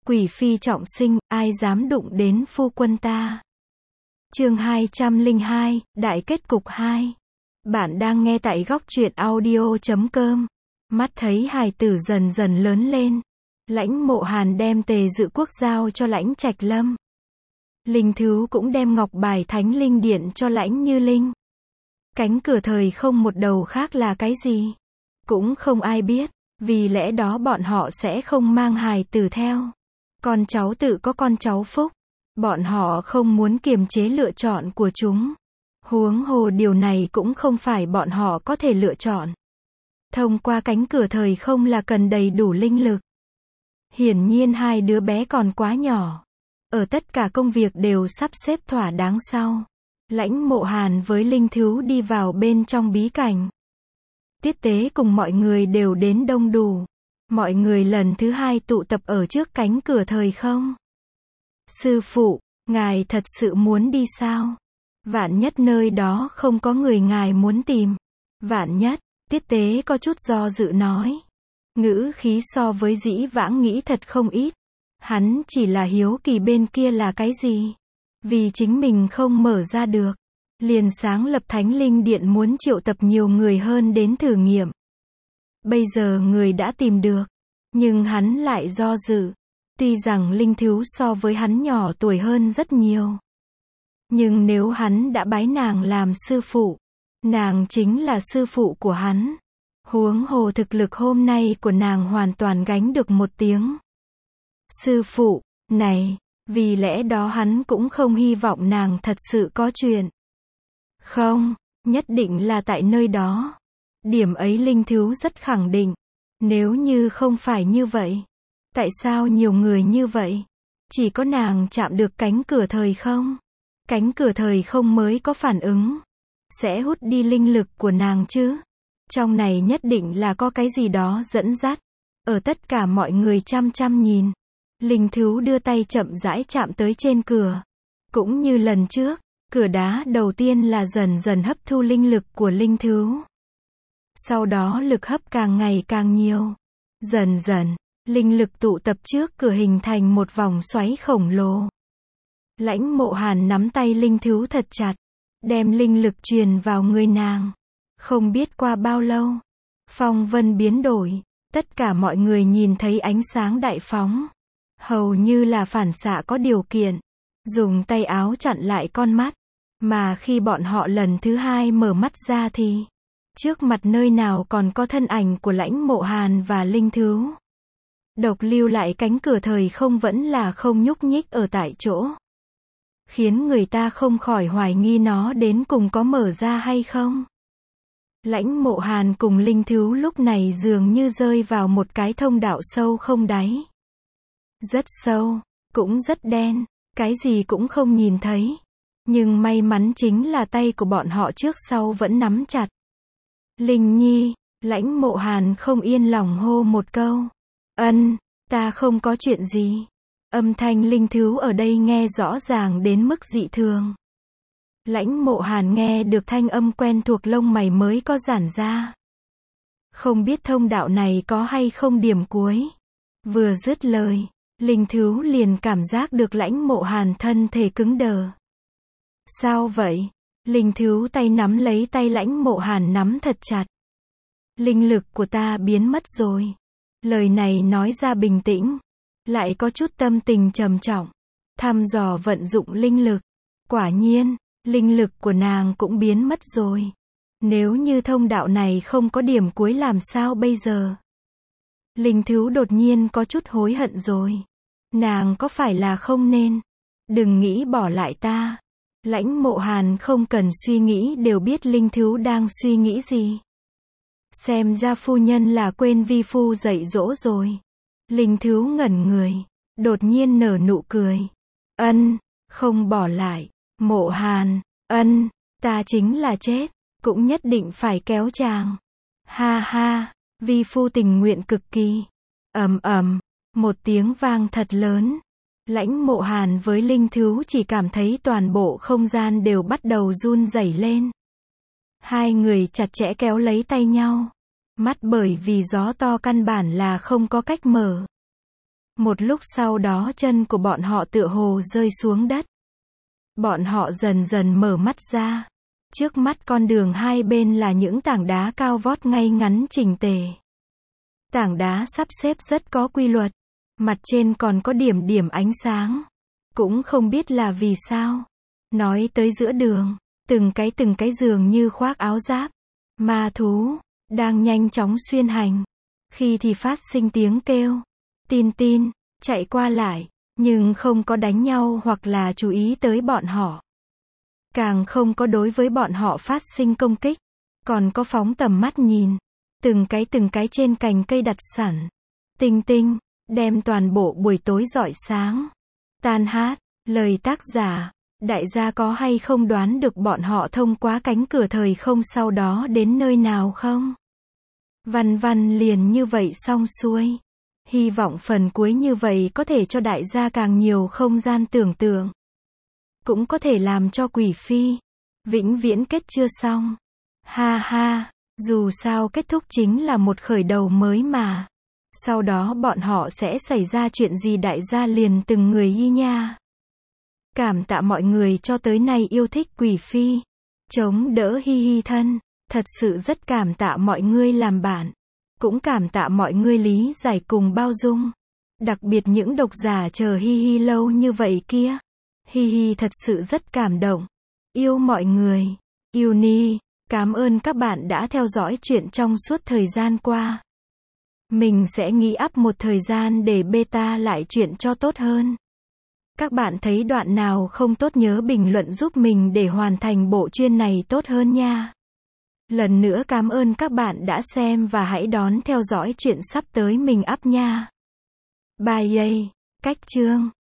Quỷ phi trọng sinh, ai dám đụng đến phu quân ta. Chương 202, Đại kết cục 2. Bạn đang nghe tại góc truyện audio.com. Mắt thấy hài tử dần dần lớn lên. Lãnh Mộ Hàn đem Tề Dự Quốc giao cho Lãnh Trạch Lâm. Linh Thứu cũng đem ngọc bài Thánh Linh Điện cho Lãnh Như Linh. Cánh cửa thời không một đầu khác là cái gì? Cũng không ai biết, vì lẽ đó bọn họ sẽ không mang hài tử theo. Con cháu tự có con cháu phúc. Bọn họ không muốn kiềm chế lựa chọn của chúng. Huống hồ điều này cũng không phải bọn họ có thể lựa chọn. Thông qua cánh cửa thời không là cần đầy đủ linh lực. Hiển nhiên hai đứa bé còn quá nhỏ. Ở tất cả công việc đều sắp xếp thỏa đáng sau. Lãnh Mộ Hàn với Linh Thứu đi vào bên trong bí cảnh. Tiết Tế cùng mọi người đều đến đông đủ. Mọi người lần thứ hai tụ tập ở trước cánh cửa thời không. Sư phụ, ngài thật sự muốn đi sao? Vạn nhất nơi đó không có người ngài muốn tìm. Vạn nhất, Tiết Tế có chút do dự nói. Ngữ khí so với dĩ vãng nghĩ thật không ít. Hắn chỉ là hiếu kỳ bên kia là cái gì? Vì chính mình không mở ra được. Liền sáng lập Thánh Linh Điện muốn triệu tập nhiều người hơn đến thử nghiệm. Bây giờ người đã tìm được. Nhưng hắn lại do dự. Tuy rằng Linh Thứu so với hắn nhỏ tuổi hơn rất nhiều. Nhưng nếu hắn đã bái nàng làm sư phụ. Nàng chính là sư phụ của hắn. Huống hồ thực lực hôm nay của nàng hoàn toàn gánh được một tiếng. Sư phụ, này, vì lẽ đó hắn cũng không hy vọng nàng thật sự có chuyện. Không, nhất định là tại nơi đó. Điểm ấy Linh Thứu rất khẳng định. Nếu như không phải như vậy, tại sao nhiều người như vậy? Chỉ có nàng chạm được cánh cửa thời không? Cánh cửa thời không mới có phản ứng. Sẽ hút đi linh lực của nàng chứ? Trong này nhất định là có cái gì đó dẫn dắt. Ở tất cả mọi người chăm chăm nhìn. Linh Thứu đưa tay chậm rãi chạm tới trên cửa. Cũng như lần trước, cửa đá đầu tiên là dần dần hấp thu linh lực của Linh Thứu. Sau đó lực hấp càng ngày càng nhiều. Dần dần, linh lực tụ tập trước cửa hình thành một vòng xoáy khổng lồ. Lãnh Mộ Hàn nắm tay Linh Thứu thật chặt, đem linh lực truyền vào người nàng. Không biết qua bao lâu, phong vân biến đổi, tất cả mọi người nhìn thấy ánh sáng đại phóng. Hầu như là phản xạ có điều kiện, dùng tay áo chặn lại con mắt. Mà khi bọn họ lần thứ hai mở mắt ra thì, trước mặt nơi nào còn có thân ảnh của Lãnh Mộ Hàn và Linh Thứu. Độc lưu lại cánh cửa thời không vẫn là không nhúc nhích ở tại chỗ. Khiến người ta không khỏi hoài nghi nó đến cùng có mở ra hay không. Lãnh Mộ Hàn cùng Linh Thứu lúc này dường như rơi vào một cái thông đạo sâu không đáy. Rất sâu, cũng rất đen, cái gì cũng không nhìn thấy. Nhưng may mắn chính là tay của bọn họ trước sau vẫn nắm chặt. Linh Nhi, Lãnh Mộ Hàn không yên lòng hô một câu. Ân, ta không có chuyện gì. Âm thanh Linh Thứu ở đây nghe rõ ràng đến mức dị thường. Lãnh Mộ Hàn nghe được thanh âm quen thuộc lông mày mới có giãn ra. Không biết thông đạo này có hay không điểm cuối. Vừa dứt lời, Linh Thứu liền cảm giác được Lãnh Mộ Hàn thân thể cứng đờ. Sao vậy? Linh Thứu tay nắm lấy tay Lãnh Mộ Hàn nắm thật chặt. Linh lực của ta biến mất rồi. Lời này nói ra bình tĩnh, lại có chút tâm tình trầm trọng. Thăm dò vận dụng linh lực. Quả nhiên, linh lực của nàng cũng biến mất rồi. Nếu như thông đạo này không có điểm cuối làm sao bây giờ? Linh Thứu đột nhiên có chút hối hận rồi. Nàng có phải là không nên? Đừng nghĩ bỏ lại ta. Lãnh Mộ Hàn không cần suy nghĩ đều biết Linh Thứu đang suy nghĩ gì. Xem ra phu nhân là quên vi phu dạy dỗ rồi. Linh Thứu ngẩn người, đột nhiên nở nụ cười. Ân, không bỏ lại. Mộ Hàn, ân, ta chính là chết, cũng nhất định phải kéo chàng. Ha ha, vi phu tình nguyện cực kỳ. Ầm ầm, một tiếng vang thật lớn. Lãnh Mộ Hàn với Linh Thứu chỉ cảm thấy toàn bộ không gian đều bắt đầu run rẩy lên. Hai người chặt chẽ kéo lấy tay nhau. Mắt bởi vì gió to căn bản là không có cách mở. Một lúc sau đó chân của bọn họ tựa hồ rơi xuống đất. Bọn họ dần dần mở mắt ra. Trước mắt con đường hai bên là những tảng đá cao vót ngay ngắn chỉnh tề. Tảng đá sắp xếp rất có quy luật. Mặt trên còn có điểm điểm ánh sáng. Cũng không biết là vì sao. Nói tới giữa đường, từng cái dường như khoác áo giáp. Ma thú, đang nhanh chóng xuyên hành. Khi thì phát sinh tiếng kêu. Tin tin, chạy qua lại. Nhưng không có đánh nhau hoặc là chú ý tới bọn họ. Càng không có đối với bọn họ phát sinh công kích. Còn có phóng tầm mắt nhìn. Từng cái trên cành cây đặt sẵn. Tinh tinh, đem toàn bộ buổi tối rọi sáng. Tan hát, lời tác giả. Đại gia có hay không đoán được bọn họ thông qua cánh cửa thời không sau đó đến nơi nào không? Văn liền như vậy xong xuôi. Hy vọng phần cuối như vậy có thể cho đại gia càng nhiều không gian tưởng tượng. Cũng có thể làm cho Quỷ Phi vĩnh viễn kết chưa xong. Ha ha, dù sao kết thúc chính là một khởi đầu mới mà. Sau đó bọn họ sẽ xảy ra chuyện gì đại gia liền từng người y nha. Cảm tạ mọi người cho tới nay yêu thích Quỷ Phi. Chống đỡ hi hi thân. Thật sự rất cảm tạ mọi người làm bạn. Cũng cảm tạ mọi người lý giải cùng bao dung. Đặc biệt những độc giả chờ hi hi lâu như vậy kia. Hi hi thật sự rất cảm động. Yêu mọi người. Yêu ni. Cảm ơn các bạn đã theo dõi chuyện trong suốt thời gian qua. Mình sẽ nghĩ up một thời gian để beta lại chuyện cho tốt hơn. Các bạn thấy đoạn nào không tốt nhớ bình luận giúp mình để hoàn thành bộ chuyên này tốt hơn nha. Lần nữa cảm ơn các bạn đã xem và hãy đón theo dõi chuyện sắp tới mình up nha. Bye. Cách chương